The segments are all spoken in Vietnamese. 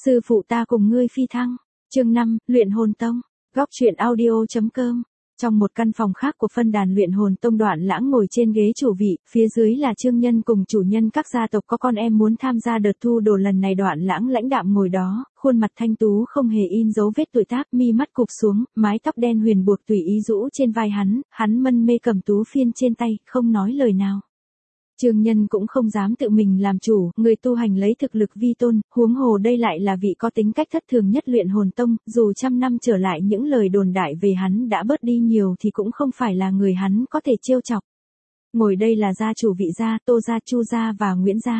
Sư phụ ta cùng ngươi phi thăng. Chương 5, Luyện Hồn Tông. Góc truyện audio.com. Trong một căn phòng khác của phân đàn Luyện Hồn Tông, Đoạn Lãng ngồi trên ghế chủ vị, phía dưới là Trương Nhân cùng chủ nhân các gia tộc có con em muốn tham gia đợt thu đồ lần này. Đoạn Lãng lãnh đạm ngồi đó, khuôn mặt thanh tú không hề in dấu vết tuổi tác, mi mắt cụp xuống, mái tóc đen huyền buộc tùy ý rũ trên vai hắn mân mê cầm tú phiên trên tay, không nói lời nào. Trương Nhân cũng không dám tự mình làm chủ, người tu hành lấy thực lực vi tôn, huống hồ đây lại là vị có tính cách thất thường nhất Luyện Hồn Tông, dù trăm năm trở lại những lời đồn đại về hắn đã bớt đi nhiều thì cũng không phải là người hắn có thể trêu chọc. Ngồi đây là gia chủ Vị gia, Tô gia, Chu gia và Nguyễn gia.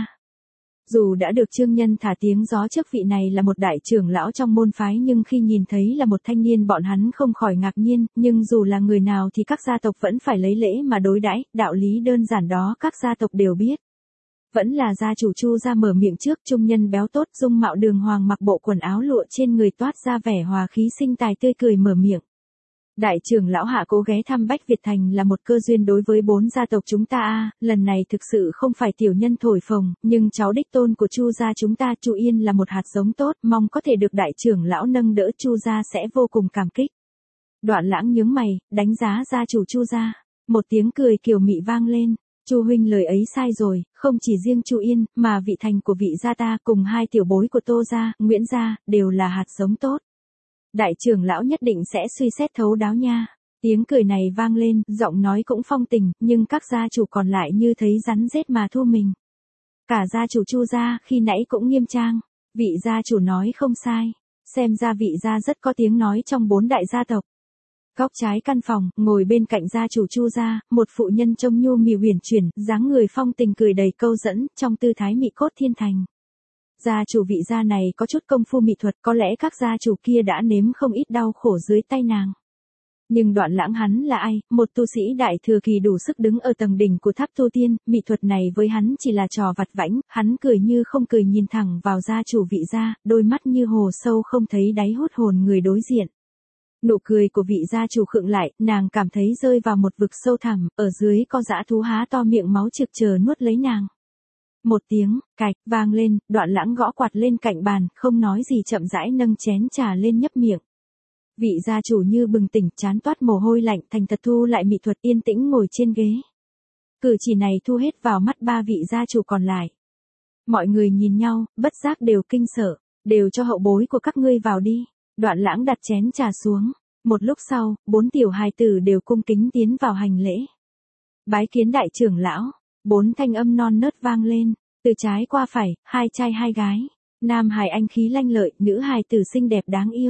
Dù đã được Trương Nhân thả tiếng gió trước vị này là một đại trưởng lão trong môn phái, nhưng khi nhìn thấy là một thanh niên bọn hắn không khỏi ngạc nhiên, nhưng dù là người nào thì các gia tộc vẫn phải lấy lễ mà đối đãi, đạo lý đơn giản đó các gia tộc đều biết. Vẫn là gia chủ Chu gia mở miệng trước. Trung nhân béo tốt, dung mạo đường hoàng, mặc bộ quần áo lụa trên người toát ra vẻ hòa khí, sinh tài tươi cười mở miệng. Đại trưởng lão hạ cố ghé thăm Bách Việt Thành là một cơ duyên đối với 4 gia tộc chúng ta lần này thực sự không phải tiểu nhân thổi phồng, nhưng cháu đích tôn của Chu gia chúng ta, Chu Yên là một hạt giống tốt, mong có thể được đại trưởng lão nâng đỡ, Chu gia sẽ vô cùng cảm kích. Đoạn Lãng nhướng mày, đánh giá gia chủ Chu gia. Một tiếng cười kiều mị vang lên. Chu huynh lời ấy sai rồi, không chỉ riêng Chu Yên, mà vị thành của Vị gia ta cùng 2 tiểu bối của Tô gia, Nguyễn gia, đều là hạt giống tốt. Đại trưởng lão nhất định sẽ suy xét thấu đáo nha. Tiếng cười này vang lên, giọng nói cũng phong tình, nhưng các gia chủ còn lại như thấy rắn rết mà thu mình. Cả gia chủ Chu gia khi nãy cũng nghiêm trang. Vị gia chủ nói không sai. Xem ra Vị gia rất có tiếng nói trong 4 đại gia tộc. Góc trái căn phòng, ngồi bên cạnh gia chủ Chu gia, một phụ nhân trông nhu mì huyền chuyển, dáng người phong tình, cười đầy câu dẫn, trong tư thái mị cốt thiên thành. Gia chủ Vị gia này có chút công phu mỹ thuật, có lẽ các gia chủ kia đã nếm không ít đau khổ dưới tay nàng. Nhưng Đoạn Lãng hắn là ai, một tu sĩ đại thừa kỳ đủ sức đứng ở tầng đỉnh của tháp tu tiên, mỹ thuật này với hắn chỉ là trò vặt vãnh. Hắn cười như không cười nhìn thẳng vào gia chủ Vị gia, đôi mắt như hồ sâu không thấy đáy hút hồn người đối diện. Nụ cười của Vị gia chủ khựng lại, nàng cảm thấy rơi vào một vực sâu thẳm, ở dưới có dã thú há to miệng máu trực chờ nuốt lấy nàng. Một tiếng cạch vang lên, Đoạn Lãng gõ quạt lên cạnh bàn, không nói gì chậm rãi nâng chén trà lên nhấp miệng. Vị gia chủ như bừng tỉnh, trán toát mồ hôi lạnh, thành thật thu lại mỹ thuật, yên tĩnh ngồi trên ghế. Cử chỉ này thu hết vào mắt 3 vị gia chủ còn lại. Mọi người nhìn nhau, bất giác đều kinh sợ, đều cho hậu bối của các ngươi vào đi. Đoạn Lãng đặt chén trà xuống. Một lúc sau, 4 tiểu hài tử đều cung kính tiến vào hành lễ. Bái kiến đại trưởng lão. 4 thanh âm non nớt vang lên, từ trái qua phải, 2 trai 2 gái. Nam hài anh khí lanh lợi, nữ hài tử xinh đẹp đáng yêu.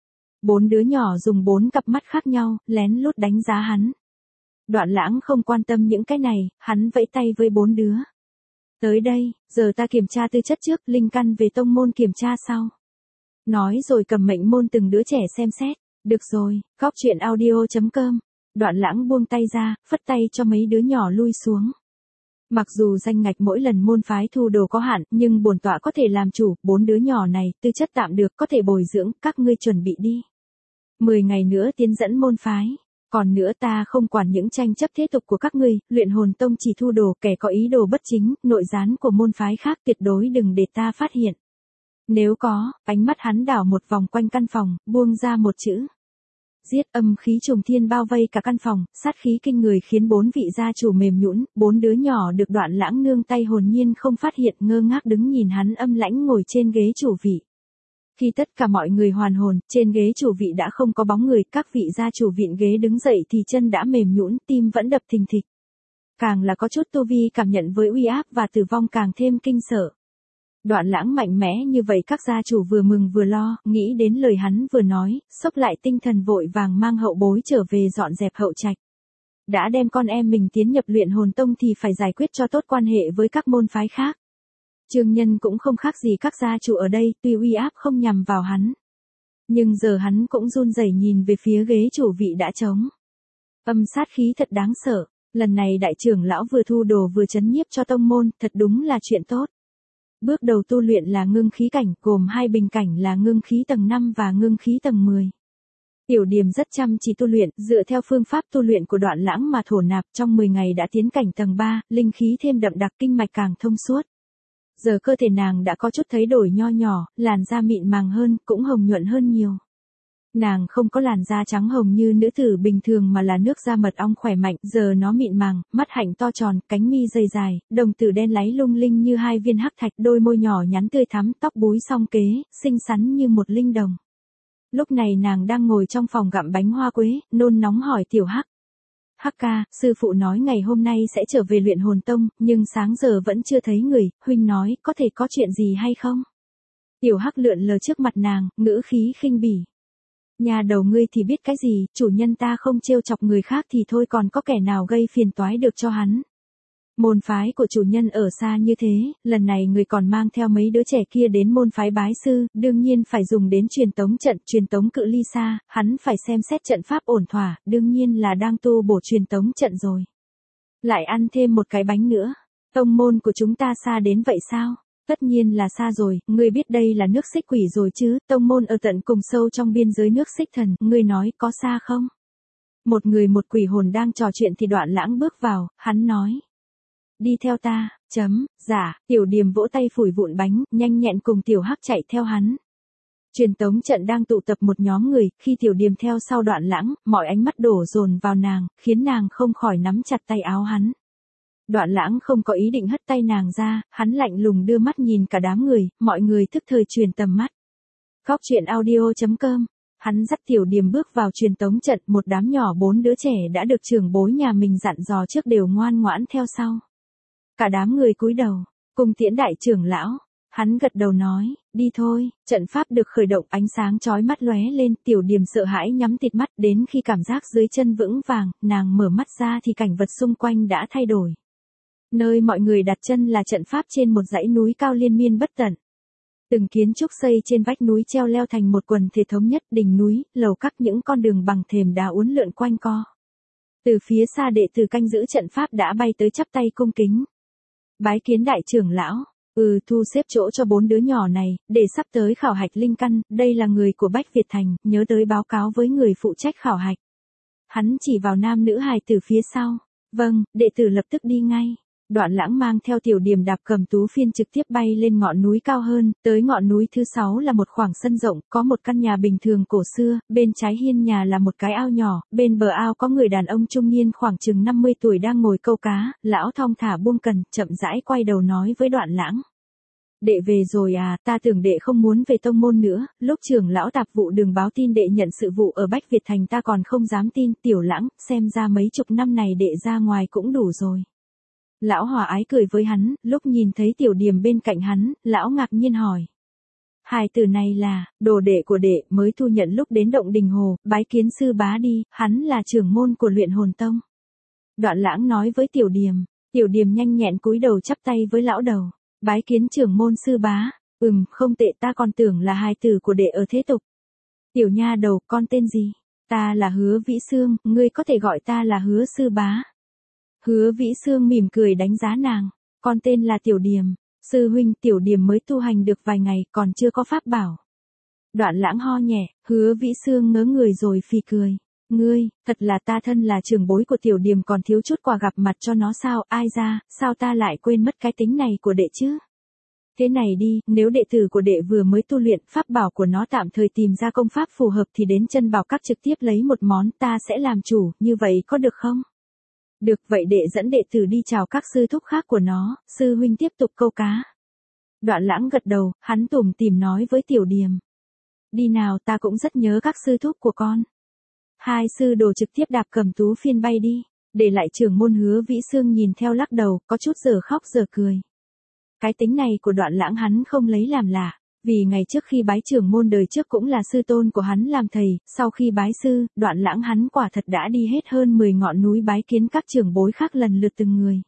4 đứa nhỏ dùng 4 cặp mắt khác nhau, lén lút đánh giá hắn. Đoạn Lãng không quan tâm những cái này, hắn vẫy tay với 4 đứa. Tới đây, giờ ta kiểm tra tư chất trước, linh căn về tông môn kiểm tra sau. Nói rồi cầm mệnh môn từng đứa trẻ xem xét. Được rồi, góc truyện audio.com. Đoạn Lãng buông tay ra, phất tay cho mấy đứa nhỏ lui xuống. Mặc dù danh ngạch mỗi lần môn phái thu đồ có hạn, nhưng bổn tọa có thể làm chủ. 4 đứa nhỏ này, tư chất tạm được, có thể bồi dưỡng, các ngươi chuẩn bị đi. 10 ngày nữa tiến dẫn môn phái. Còn nữa, ta không quản những tranh chấp thế tục của các ngươi, Luyện Hồn Tông chỉ thu đồ kẻ có ý đồ bất chính, nội gián của môn phái khác tuyệt đối đừng để ta phát hiện. Nếu có, ánh mắt hắn đảo một vòng quanh căn phòng, buông ra một chữ. Giết. Âm khí trùng thiên bao vây cả căn phòng, sát khí kinh người khiến 4 vị gia chủ mềm nhũn. 4 đứa nhỏ được Đoạn Lãng nương tay hồn nhiên không phát hiện, ngơ ngác đứng nhìn hắn âm lãnh ngồi trên ghế chủ vị. Khi tất cả mọi người hoàn hồn, trên ghế chủ vị đã không có bóng người, các vị gia chủ vịn ghế đứng dậy thì chân đã mềm nhũn, tim vẫn đập thình thịch. Càng là có chút tu vi cảm nhận với uy áp và tử vong càng thêm kinh sợ. Đoạn Lãng mạnh mẽ như vậy, các gia chủ vừa mừng vừa lo, nghĩ đến lời hắn vừa nói, xốc lại tinh thần vội vàng mang hậu bối trở về dọn dẹp hậu trạch. Đã đem con em mình tiến nhập Luyện Hồn Tông thì phải giải quyết cho tốt quan hệ với các môn phái khác. Trương Nhân cũng không khác gì các gia chủ ở đây, tuy uy áp không nhằm vào hắn. Nhưng giờ hắn cũng run rẩy nhìn về phía ghế chủ vị đã trống. Âm sát khí thật đáng sợ, lần này đại trưởng lão vừa thu đồ vừa trấn nhiếp cho tông môn, thật đúng là chuyện tốt. Bước đầu tu luyện là ngưng khí cảnh, gồm 2 bình cảnh là ngưng khí tầng 5 và ngưng khí tầng 10. Tiểu Điềm rất chăm chỉ tu luyện, dựa theo phương pháp tu luyện của Đoạn Lãng mà thổ nạp, trong 10 ngày đã tiến cảnh tầng 3, linh khí thêm đậm đặc, kinh mạch càng thông suốt. Giờ cơ thể nàng đã có chút thấy đổi nho nhỏ, làn da mịn màng hơn, cũng hồng nhuận hơn nhiều. Nàng không có làn da trắng hồng như nữ tử bình thường mà là nước da mật ong khỏe mạnh, giờ nó mịn màng, mắt hạnh to tròn, cánh mi dày dài, đồng tử đen láy lung linh như hai viên hắc thạch, đôi môi nhỏ nhắn tươi thắm, tóc búi song kế, xinh xắn như một linh đồng. Lúc này nàng đang ngồi trong phòng gặm bánh hoa quế, nôn nóng hỏi Tiểu Hắc. Hắc ca, sư phụ nói ngày hôm nay sẽ trở về Luyện Hồn Tông, nhưng sáng giờ vẫn chưa thấy người, huynh nói, có thể có chuyện gì hay không? Tiểu Hắc lượn lờ trước mặt nàng, ngữ khí khinh bỉ. Nhà đầu ngươi thì biết cái gì, chủ nhân ta không trêu chọc người khác thì thôi, còn có kẻ nào gây phiền toái được cho hắn. Môn phái của chủ nhân ở xa như thế, lần này người còn mang theo mấy đứa trẻ kia đến môn phái bái sư, đương nhiên phải dùng đến truyền tống trận, truyền tống cự ly xa, hắn phải xem xét trận pháp ổn thỏa, đương nhiên là đang tu bổ truyền tống trận rồi. Lại ăn thêm một cái bánh nữa, tông môn của chúng ta xa đến vậy sao? Tất nhiên là xa rồi, ngươi biết đây là nước Xích Quỷ rồi chứ, tông môn ở tận cùng sâu trong biên giới nước Xích Thần, ngươi nói có xa không? Một người một quỷ hồn đang trò chuyện thì Đoạn Lãng bước vào, hắn nói. Đi theo ta, dạ, Tiểu Điềm vỗ tay phủi vụn bánh, nhanh nhẹn cùng Tiểu Hắc chạy theo hắn. Truyền tống trận đang tụ tập một nhóm người, khi Tiểu Điềm theo sau Đoạn Lãng, mọi ánh mắt đổ dồn vào nàng, khiến nàng không khỏi nắm chặt tay áo hắn. Đoạn Lãng không có ý định hất tay nàng ra, hắn lạnh lùng đưa mắt nhìn cả đám người, mọi người tức thời truyền tầm mắt. Góc truyện audio.com. Hắn dắt Tiểu Điềm bước vào truyền tống trận, một đám nhỏ 4 đứa trẻ đã được trưởng bối nhà mình dặn dò trước đều ngoan ngoãn theo sau. Cả đám người cúi đầu, cùng tiễn đại trưởng lão. Hắn gật đầu nói, đi thôi, trận pháp được khởi động, ánh sáng chói mắt lóe lên, Tiểu Điềm sợ hãi nhắm tịt mắt, đến khi cảm giác dưới chân vững vàng, nàng mở mắt ra thì cảnh vật xung quanh đã thay đổi. Nơi mọi người đặt chân là trận pháp trên một dãy núi cao liên miên bất tận. Từng kiến trúc xây trên vách núi treo leo thành một quần thể thống nhất, đỉnh núi, lầu các, những con đường bằng thềm đá uốn lượn quanh co. Từ phía xa đệ tử canh giữ trận pháp đã bay tới chắp tay cung kính. Bái kiến đại trưởng lão, thu xếp chỗ cho 4 đứa nhỏ này, để sắp tới khảo hạch linh căn, đây là người của Bách Việt Thành, nhớ tới báo cáo với người phụ trách khảo hạch. Hắn chỉ vào nam nữ hài từ phía sau. Vâng, đệ tử lập tức đi ngay. Đoạn Lãng mang theo Tiểu Điềm đạp cầm tú phiên trực tiếp bay lên ngọn núi cao hơn, tới ngọn núi thứ 6 là một khoảng sân rộng, có một căn nhà bình thường cổ xưa, bên trái hiên nhà là một cái ao nhỏ, bên bờ ao có người đàn ông trung niên khoảng chừng 50 tuổi đang ngồi câu cá, lão thong thả buông cần, chậm rãi quay đầu nói với Đoạn Lãng. Đệ về rồi à, ta tưởng đệ không muốn về tông môn nữa, lúc trưởng lão tạp vụ Đường báo tin đệ nhận sự vụ ở Bách Việt Thành ta còn không dám tin. Tiểu Lãng, xem ra mấy chục năm này đệ ra ngoài cũng đủ rồi. Lão hòa ái cười với hắn, lúc nhìn thấy Tiểu Điềm bên cạnh hắn, lão ngạc nhiên hỏi. Hài tử này là, đồ đệ của đệ, mới thu nhận lúc đến động Đình Hồ, bái kiến sư bá đi, hắn là trưởng môn của Luyện Hồn Tông. Đoạn Lãng nói với Tiểu Điềm. Tiểu Điềm nhanh nhẹn cúi đầu chắp tay với lão đầu. Bái kiến trưởng môn sư bá, không tệ, ta còn tưởng là hài tử của đệ ở thế tục. Tiểu nha đầu, con tên gì? Ta là Hứa Vĩ Sương, ngươi có thể gọi ta là Hứa sư bá. Hứa Vĩ Sương mỉm cười đánh giá nàng, con tên là Tiểu Điềm, sư huynh. Tiểu Điềm mới tu hành được vài ngày, còn chưa có pháp bảo. Đoạn Lãng ho nhẹ, Hứa Vĩ Sương ngớ người rồi phì cười. Ngươi, thật là ta thân là trưởng bối của Tiểu Điềm còn thiếu chút quà gặp mặt cho nó sao, ai ra, sao ta lại quên mất cái tính này của đệ chứ? Thế này đi, nếu đệ tử của đệ vừa mới tu luyện, pháp bảo của nó tạm thời tìm ra công pháp phù hợp thì đến chân bảo các trực tiếp lấy một món, ta sẽ làm chủ, như vậy có được không? Được, vậy đệ dẫn đệ tử đi chào các sư thúc khác của nó, sư huynh tiếp tục câu cá. Đoạn Lãng gật đầu, hắn tủm tỉm nói với Tiểu Điềm. Đi nào, ta cũng rất nhớ các sư thúc của con. Hai sư đồ trực tiếp đạp cầm tú phiên bay đi, để lại trưởng môn Hứa Vĩ Sương nhìn theo lắc đầu, có chút giờ khóc giờ cười. Cái tính này của Đoạn Lãng hắn không lấy làm lạ, vì ngày trước khi bái trưởng môn đời trước cũng là sư tôn của hắn làm thầy, sau khi bái sư, Đoạn Lãng hắn quả thật đã đi hết hơn 10 ngọn núi bái kiến các trưởng bối khác lần lượt từng người.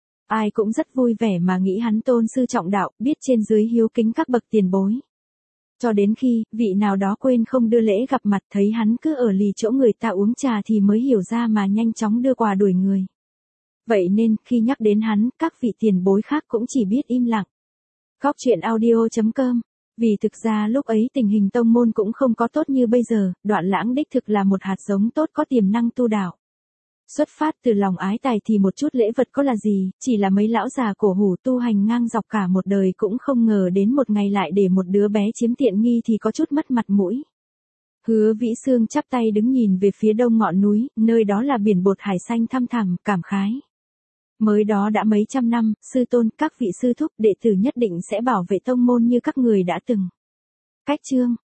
Ai cũng rất vui vẻ mà nghĩ hắn tôn sư trọng đạo, biết trên dưới hiếu kính các bậc tiền bối. Cho đến khi, vị nào đó quên không đưa lễ gặp mặt, thấy hắn cứ ở lì chỗ người ta uống trà thì mới hiểu ra mà nhanh chóng đưa quà đuổi người. Vậy nên, khi nhắc đến hắn, các vị tiền bối khác cũng chỉ biết im lặng. Góc truyện audio.com. Vì thực ra lúc ấy tình hình tông môn cũng không có tốt như bây giờ, Đoạn Lãng đích thực là một hạt giống tốt có tiềm năng tu đạo. Xuất phát từ lòng ái tài thì một chút lễ vật có là gì, chỉ là mấy lão già cổ hủ tu hành ngang dọc cả một đời cũng không ngờ đến một ngày lại để một đứa bé chiếm tiện nghi thì có chút mất mặt mũi. Hứa Vĩ Xương chắp tay đứng nhìn về phía đông ngọn núi, nơi đó là biển bột hải xanh thăm thẳm, cảm khái. Mới đó đã mấy trăm năm, sư tôn, các vị sư thúc đệ tử nhất định sẽ bảo vệ tông môn như các người đã từng. Cách chương